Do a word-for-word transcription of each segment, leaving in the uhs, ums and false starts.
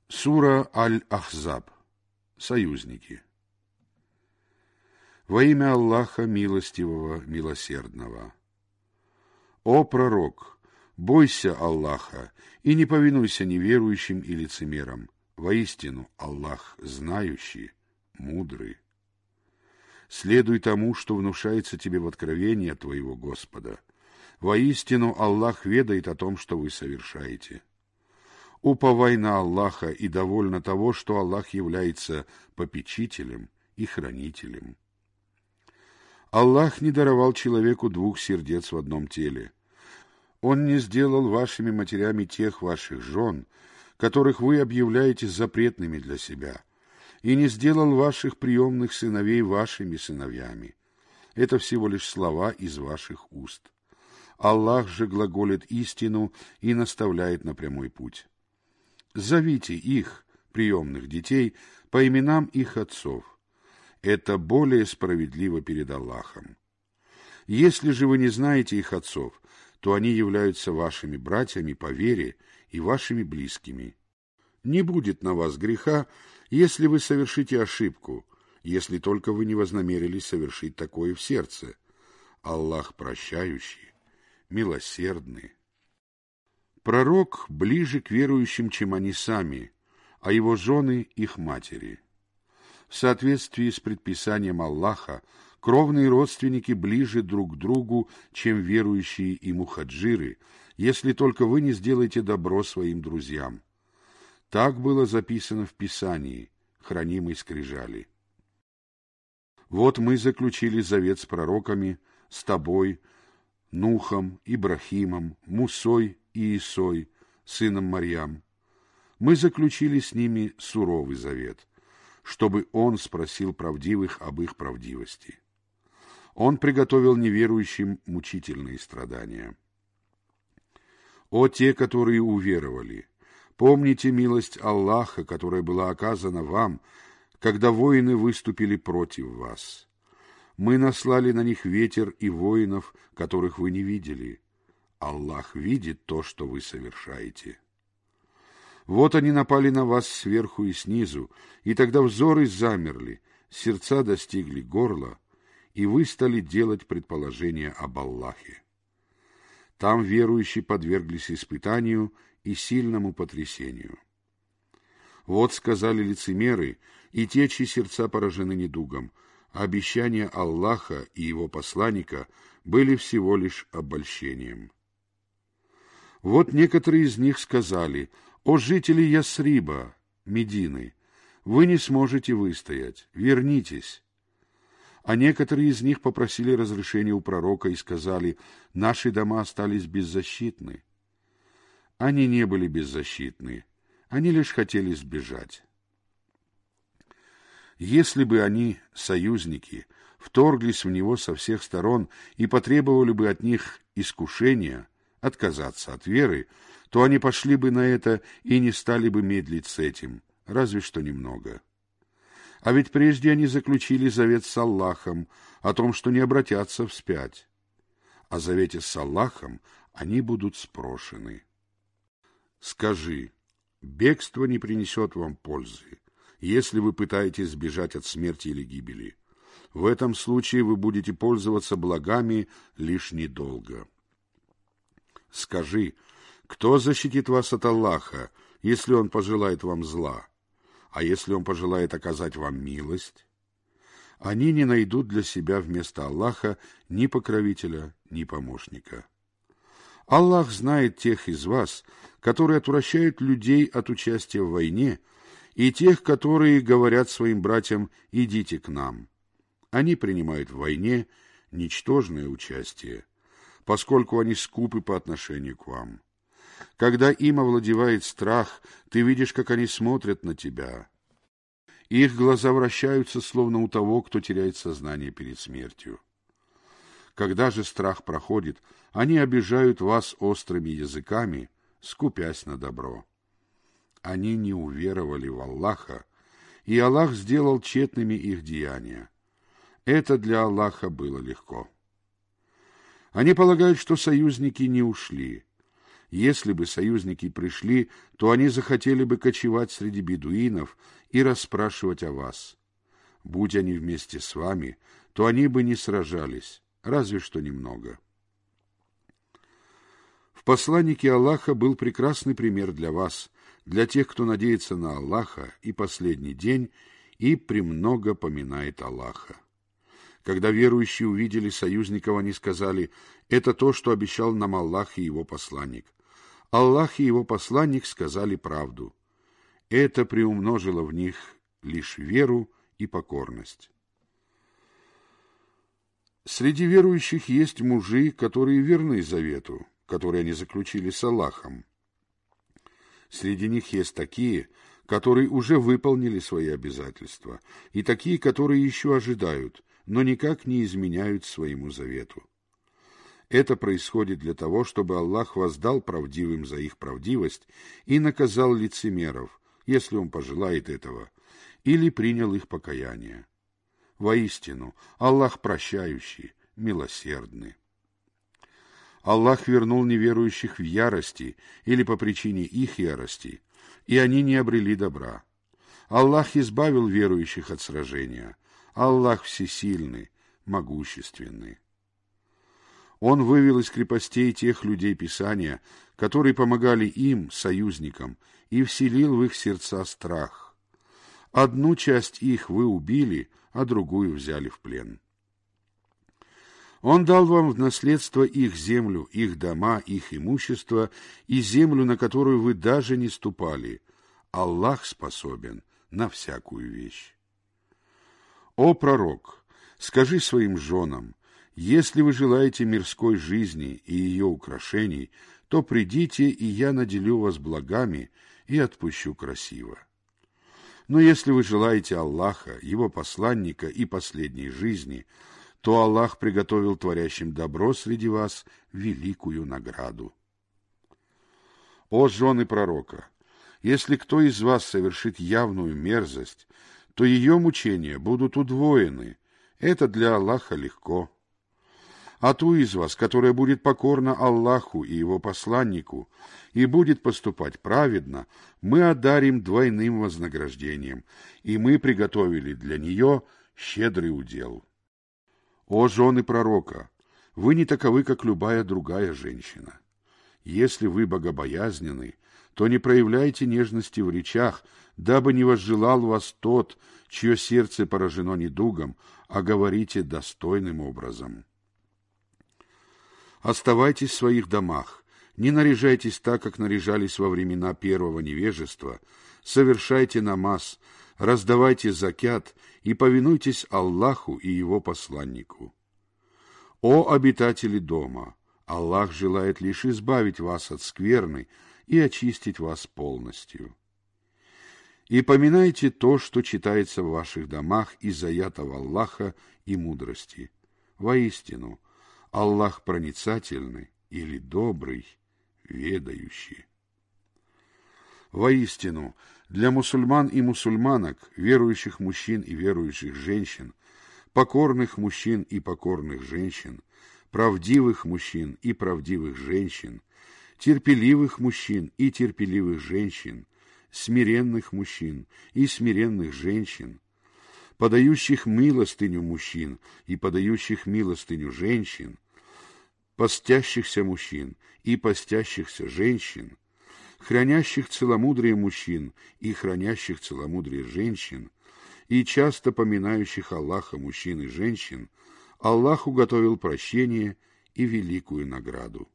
Сура Аль-Ахзаб. Союзники. Во имя Аллаха Милостивого, Милосердного. О пророк, бойся Аллаха и не повинуйся неверующим и лицемерам. Воистину Аллах знающий, мудрый. Следуй тому, что внушается тебе в откровении от твоего Господа. Воистину Аллах ведает о том, что вы совершаете. Уповай на Аллаха и довольно того, что Аллах является попечителем и хранителем. Аллах не даровал человеку двух сердец в одном теле. Он не сделал вашими матерями тех ваших жен, которых вы объявляете запретными для себя, и не сделал ваших приемных сыновей вашими сыновьями. Это всего лишь слова из ваших уст. Аллах же глаголит истину и наставляет на прямой путь. Зовите их, приемных детей, по именам их отцов. Это более справедливо перед Аллахом. Если же вы не знаете их отцов, то они являются вашими братьями по вере и вашими близкими. Не будет на вас греха, если вы совершите ошибку, если только вы не вознамерились совершить такое в сердце. Аллах прощающий, милосердный. Пророк ближе к верующим, чем они сами, а его жены — их матери. В соответствии с предписанием Аллаха, кровные родственники ближе друг к другу, чем верующие и мухаджиры, если только вы не сделаете добро своим друзьям. Так было записано в Писании, хранимой скрижали. Вот мы заключили завет с пророками, с тобой, Нухом, Ибрахимом, Мусой и Исой, сыном Марьям. Мы заключили с ними суровый завет, чтобы он спросил правдивых об их правдивости. Он приготовил неверующим мучительные страдания. О те, которые уверовали! Помните милость Аллаха, которая была оказана вам, когда воины выступили против вас. Мы наслали на них ветер и воинов, которых вы не видели. Аллах видит то, что вы совершаете. Вот они напали на вас сверху и снизу, и тогда взоры замерли, сердца достигли горла, и вы стали делать предположения об Аллахе. Там верующие подверглись испытанию и сильному потрясению. Вот сказали лицемеры, и те, чьи сердца поражены недугом, а обещания Аллаха и его посланника были всего лишь обольщением. Вот некоторые из них сказали: «О жители Ясриба, Медины, вы не сможете выстоять, вернитесь». А некоторые из них попросили разрешения у пророка и сказали: «Наши дома остались беззащитны». Они не были беззащитны, они лишь хотели сбежать. Если бы они, союзники, вторглись в него со всех сторон и потребовали бы от них искушения, отказаться от веры, то они пошли бы на это и не стали бы медлить с этим, разве что немного. А ведь прежде они заключили завет с Аллахом о том, что не обратятся вспять. О завете с Аллахом они будут спрошены. Скажи: бегство не принесет вам пользы, если вы пытаетесь сбежать от смерти или гибели. В этом случае вы будете пользоваться благами лишь недолго. Скажи: кто защитит вас от Аллаха, если Он пожелает вам зла? А если Он пожелает оказать вам милость? Они не найдут для себя вместо Аллаха ни покровителя, ни помощника. Аллах знает тех из вас, которые отвращают людей от участия в войне, и тех, которые говорят своим братьям: «Идите к нам». Они принимают в войне ничтожное участие, поскольку они скупы по отношению к вам. Когда им овладевает страх, ты видишь, как они смотрят на тебя. Их глаза вращаются, словно у того, кто теряет сознание перед смертью. Когда же страх проходит, они обижают вас острыми языками, скупясь на добро. Они не уверовали в Аллаха, и Аллах сделал тщетными их деяния. Это для Аллаха было легко. Они полагают, что союзники не ушли. Если бы союзники пришли, то они захотели бы кочевать среди бедуинов и расспрашивать о вас. Будь они вместе с вами, то они бы не сражались, разве что немного. В посланнике Аллаха был прекрасный пример для вас, для тех, кто надеется на Аллаха и последний день и премного поминает Аллаха. Когда верующие увидели союзников, они сказали: «Это то, что обещал нам Аллах и его посланник». Аллах и его посланник сказали правду. Это приумножило в них лишь веру и покорность. Среди верующих есть мужи, которые верны завету, который они заключили с Аллахом. Среди них есть такие, которые уже выполнили свои обязательства, и такие, которые еще ожидают, но никак не изменяют своему завету. Это происходит для того, чтобы Аллах воздал правдивым за их правдивость и наказал лицемеров, если Он пожелает этого, или принял их покаяние. Воистину, Аллах прощающий, милосердный. Аллах вернул неверующих в ярости или по причине их ярости, и они не обрели добра. Аллах избавил верующих от сражения. Аллах всесильный, могущественный. Он вывел из крепостей тех людей Писания, которые помогали им, союзникам, и вселил в их сердца страх. Одну часть их вы убили, а другую взяли в плен. Он дал вам в наследство их землю, их дома, их имущество и землю, на которую вы даже не ступали. Аллах способен на всякую вещь. О пророк, скажи своим женам: если вы желаете мирской жизни и ее украшений, то придите, и я наделю вас благами и отпущу красиво. Но если вы желаете Аллаха, его посланника и последней жизни, то Аллах приготовил творящим добро среди вас великую награду. О жены пророка, если кто из вас совершит явную мерзость, то ее мучения будут удвоены. Это для Аллаха легко. А ту из вас, которая будет покорна Аллаху и его посланнику и будет поступать праведно, мы одарим двойным вознаграждением, и мы приготовили для нее щедрый удел. О жены пророка, вы не таковы, как любая другая женщина. Если вы богобоязненны, то не проявляйте нежности в речах, дабы не возжелал вас тот, чье сердце поражено недугом, а говорите достойным образом. Оставайтесь в своих домах, не наряжайтесь так, как наряжались во времена первого невежества, совершайте намаз, раздавайте закят и повинуйтесь Аллаху и его посланнику. О обитатели дома! Аллах желает лишь избавить вас от скверны и очистить вас полностью. И поминайте то, что читается в ваших домах из аятов Аллаха и мудрости. Воистину, Аллах проницательный или добрый, ведающий. Воистину, для мусульман и мусульманок, верующих мужчин и верующих женщин, покорных мужчин и покорных женщин, правдивых мужчин и правдивых женщин, терпеливых мужчин и терпеливых женщин, смиренных мужчин и смиренных женщин, подающих милостыню мужчин и подающих милостыню женщин, постящихся мужчин и постящихся женщин, хранящих целомудрие мужчин и хранящих целомудрие женщин, и часто поминающих Аллаха мужчин и женщин, Аллах уготовил прощение и великую награду.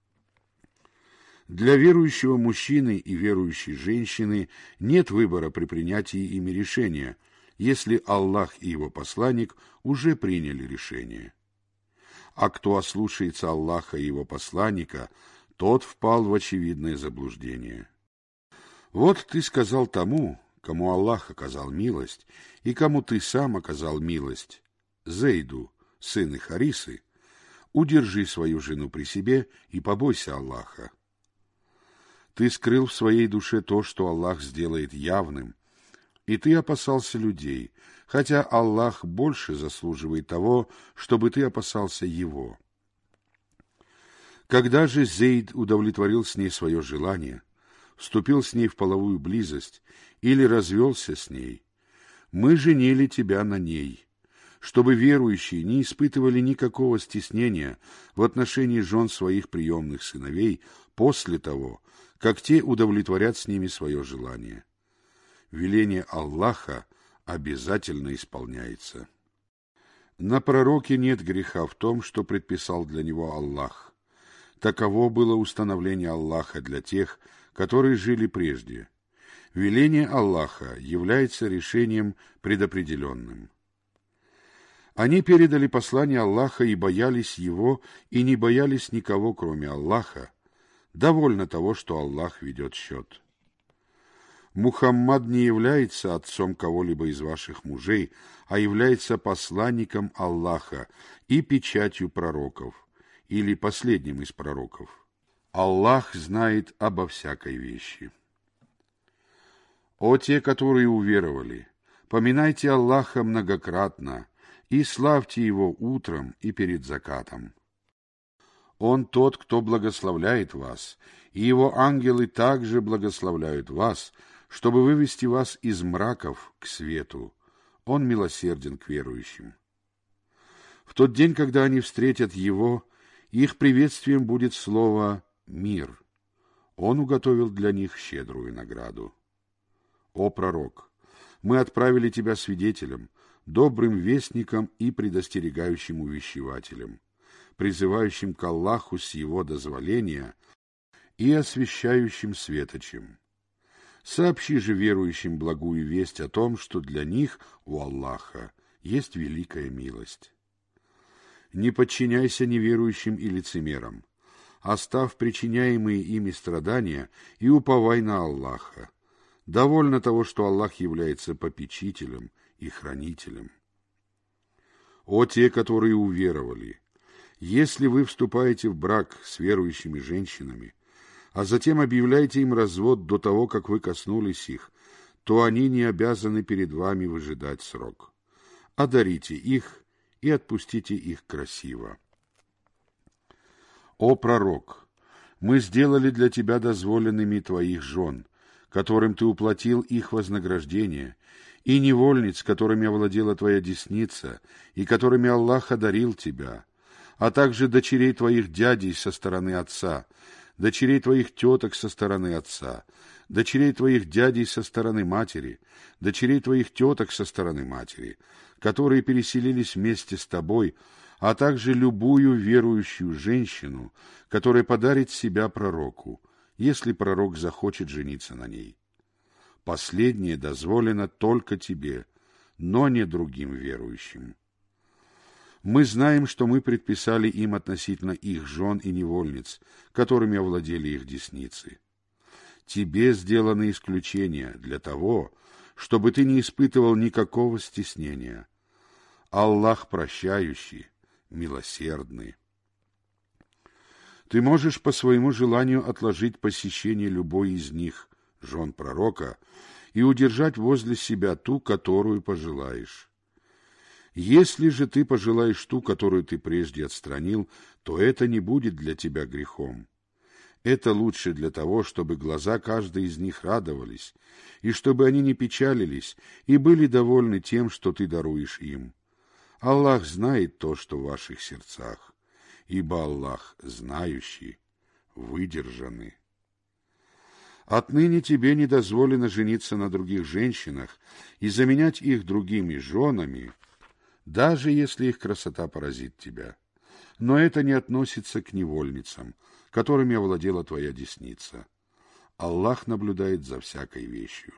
Для верующего мужчины и верующей женщины нет выбора при принятии ими решения, если Аллах и его посланник уже приняли решение. А кто ослушается Аллаха и его посланника, тот впал в очевидное заблуждение. Вот ты сказал тому, кому Аллах оказал милость, и кому ты сам оказал милость, Зейду, сыну Харисы, удержи свою жену при себе и побойся Аллаха. Ты скрыл в своей душе то, что Аллах сделает явным, и ты опасался людей, хотя Аллах больше заслуживает того, чтобы ты опасался Его. Когда же Зейд удовлетворил с ней свое желание, вступил с ней в половую близость или развелся с ней, мы женили тебя на ней, чтобы верующие не испытывали никакого стеснения в отношении жен своих приемных сыновей после того, как те удовлетворят с ними свое желание. Веление Аллаха обязательно исполняется. На пророке нет греха в том, что предписал для него Аллах. Таково было установление Аллаха для тех, которые жили прежде. Веление Аллаха является решением предопределенным. Они передали послание Аллаха и боялись его, и не боялись никого, кроме Аллаха. Довольно того, что Аллах ведет счет. Мухаммад не является отцом кого-либо из ваших мужей, а является посланником Аллаха и печатью пророков, или последним из пророков. Аллах знает обо всякой вещи. О те, которые уверовали, поминайте Аллаха многократно и славьте Его утром и перед закатом. Он тот, кто благословляет вас, и Его ангелы также благословляют вас, чтобы вывести вас из мраков к свету. Он милосерден к верующим. В тот день, когда они встретят Его, их приветствием будет слово «мир». Он уготовил для них щедрую награду. О пророк! Мы отправили тебя свидетелем, добрым вестником и предостерегающим увещевателем, призывающим к Аллаху с Его дозволения и освящающим светочем. Сообщи же верующим благую весть о том, что для них у Аллаха есть великая милость. Не подчиняйся неверующим и лицемерам, оставь причиняемые ими страдания и уповай на Аллаха. Довольно того, что Аллах является попечителем и хранителем. О те, которые уверовали! Если вы вступаете в брак с верующими женщинами, а затем объявляете им развод до того, как вы коснулись их, то они не обязаны перед вами выжидать срок. Одарите их и отпустите их красиво. О пророк! Мы сделали для тебя дозволенными твоих жен, которым ты уплатил их вознаграждение, и невольниц, которыми овладела твоя десница, и которыми Аллах одарил тебя, а также дочерей твоих дядей со стороны отца, дочерей твоих теток со стороны отца, дочерей твоих дядей со стороны матери, дочерей твоих теток со стороны матери, которые переселились вместе с тобой, а также любую верующую женщину, которая подарит себя пророку, если пророк захочет жениться на ней. Последнее дозволено только тебе, но не другим верующим. Мы знаем, что мы предписали им относительно их жен и невольниц, которыми овладели их десницы. Тебе сделаны исключения для того, чтобы ты не испытывал никакого стеснения. Аллах прощающий, милосердный. Ты можешь по своему желанию отложить посещение любой из них, жен пророка, и удержать возле себя ту, которую пожелаешь. Если же ты пожелаешь ту, которую ты прежде отстранил, то это не будет для тебя грехом. Это лучше для того, чтобы глаза каждой из них радовались, и чтобы они не печалились и были довольны тем, что ты даруешь им. Аллах знает то, что в ваших сердцах, ибо Аллах знающий, выдержанный. Отныне тебе не дозволено жениться на других женщинах и заменять их другими женами, даже если их красота поразит тебя. Но это не относится к невольницам, которыми овладела твоя десница. Аллах наблюдает за всякой вещью.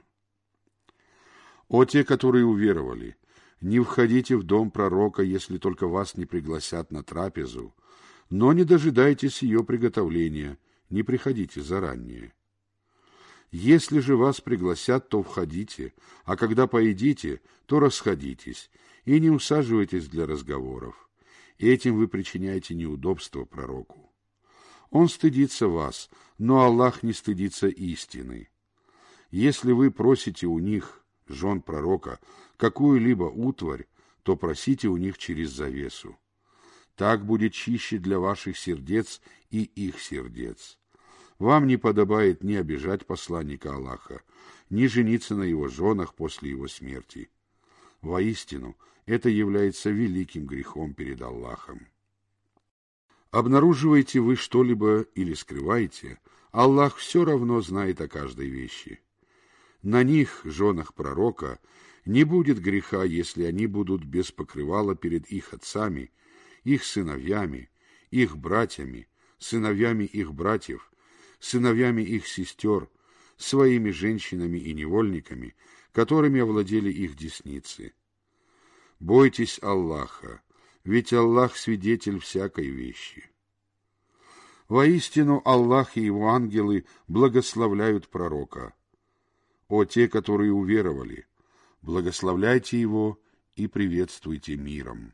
О те, которые уверовали! Не входите в дом пророка, если только вас не пригласят на трапезу, но не дожидайтесь ее приготовления, не приходите заранее. Если же вас пригласят, то входите, а когда поедите, то расходитесь, и не усаживайтесь для разговоров. Этим вы причиняете неудобство пророку. Он стыдится вас, но Аллах не стыдится истины. Если вы просите у них, жен пророка, какую-либо утварь, то просите у них через завесу. Так будет чище для ваших сердец и их сердец. Вам не подобает ни обижать посланника Аллаха, ни жениться на его женах после его смерти. Воистину, это является великим грехом перед Аллахом. Обнаруживаете вы что-либо или скрываете, Аллах все равно знает о каждой вещи. На них, женах пророка, не будет греха, если они будут без покрывала перед их отцами, их сыновьями, их братьями, сыновьями их братьев, сыновьями их сестер, своими женщинами и невольниками, которыми овладели их десницы. Бойтесь Аллаха, ведь Аллах свидетель всякой вещи. Воистину Аллах и его ангелы благословляют пророка. О те, которые уверовали, благословляйте его и приветствуйте миром.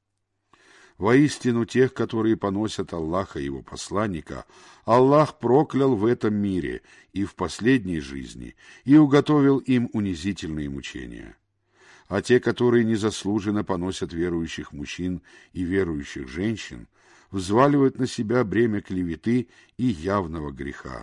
Воистину тех, которые поносят Аллаха и его посланника, Аллах проклял в этом мире и в последней жизни и уготовил им унизительные мучения. А те, которые незаслуженно поносят верующих мужчин и верующих женщин, взваливают на себя бремя клеветы и явного греха.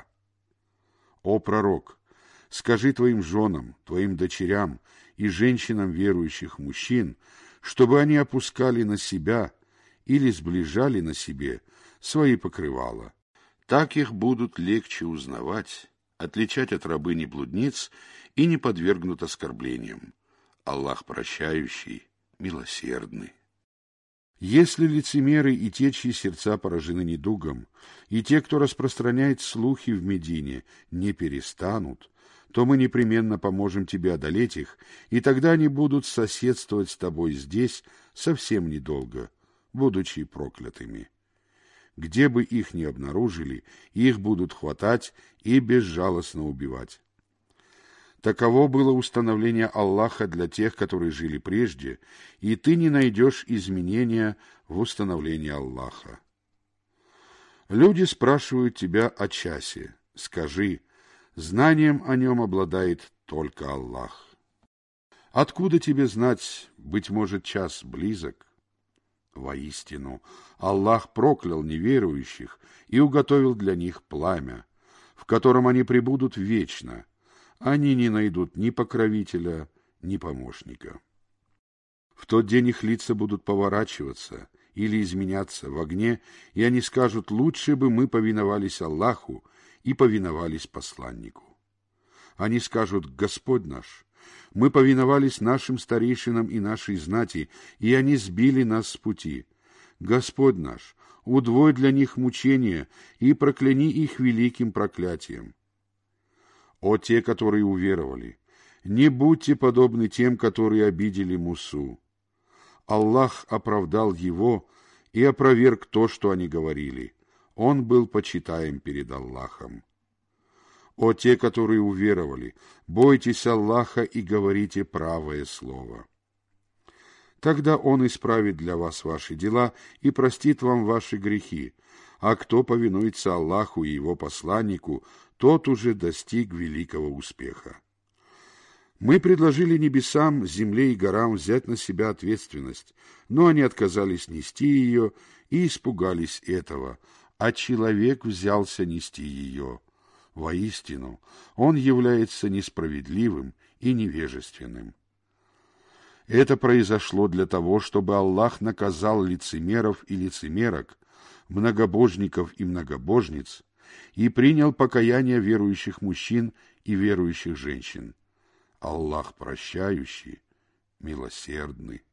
О пророк, скажи твоим женам, твоим дочерям и женщинам верующих мужчин, чтобы они опускали на себя или сближали на себе свои покрывала. Так их будут легче узнавать, отличать от рабыни-блудниц и не подвергнут оскорблениям. Аллах прощающий, милосердный. Если лицемеры и те, чьи сердца поражены недугом, и те, кто распространяет слухи в Медине, не перестанут, то мы непременно поможем тебе одолеть их, и тогда они будут соседствовать с тобой здесь совсем недолго, будучи проклятыми. Где бы их ни обнаружили, их будут хватать и безжалостно убивать. Таково было установление Аллаха для тех, которые жили прежде, и ты не найдешь изменения в установлении Аллаха. Люди спрашивают тебя о часе. Скажи, знанием о нем обладает только Аллах. Откуда тебе знать, быть может, час близок? Воистину, Аллах проклял неверующих и уготовил для них пламя, в котором они пребудут вечно. Они не найдут ни покровителя, ни помощника. В тот день их лица будут поворачиваться или изменяться в огне, и они скажут: лучше бы мы повиновались Аллаху и повиновались посланнику. Они скажут: Господь наш, мы повиновались нашим старейшинам и нашей знати, и они сбили нас с пути. Господь наш, удвой для них мучения и прокляни их великим проклятием. О те, которые уверовали, не будьте подобны тем, которые обидели Мусу. Аллах оправдал его и опроверг то, что они говорили. Он был почитаем перед Аллахом. О те, которые уверовали, бойтесь Аллаха и говорите правое слово. Тогда Он исправит для вас ваши дела и простит вам ваши грехи, а кто повинуется Аллаху и Его посланнику, тот уже достиг великого успеха. Мы предложили небесам, земле и горам взять на себя ответственность, но они отказались нести ее и испугались этого, а человек взялся нести ее. Воистину, он является несправедливым и невежественным. Это произошло для того, чтобы Аллах наказал лицемеров и лицемерок, многобожников и многобожниц, и принял покаяние верующих мужчин и верующих женщин. Аллах прощающий, милосердный.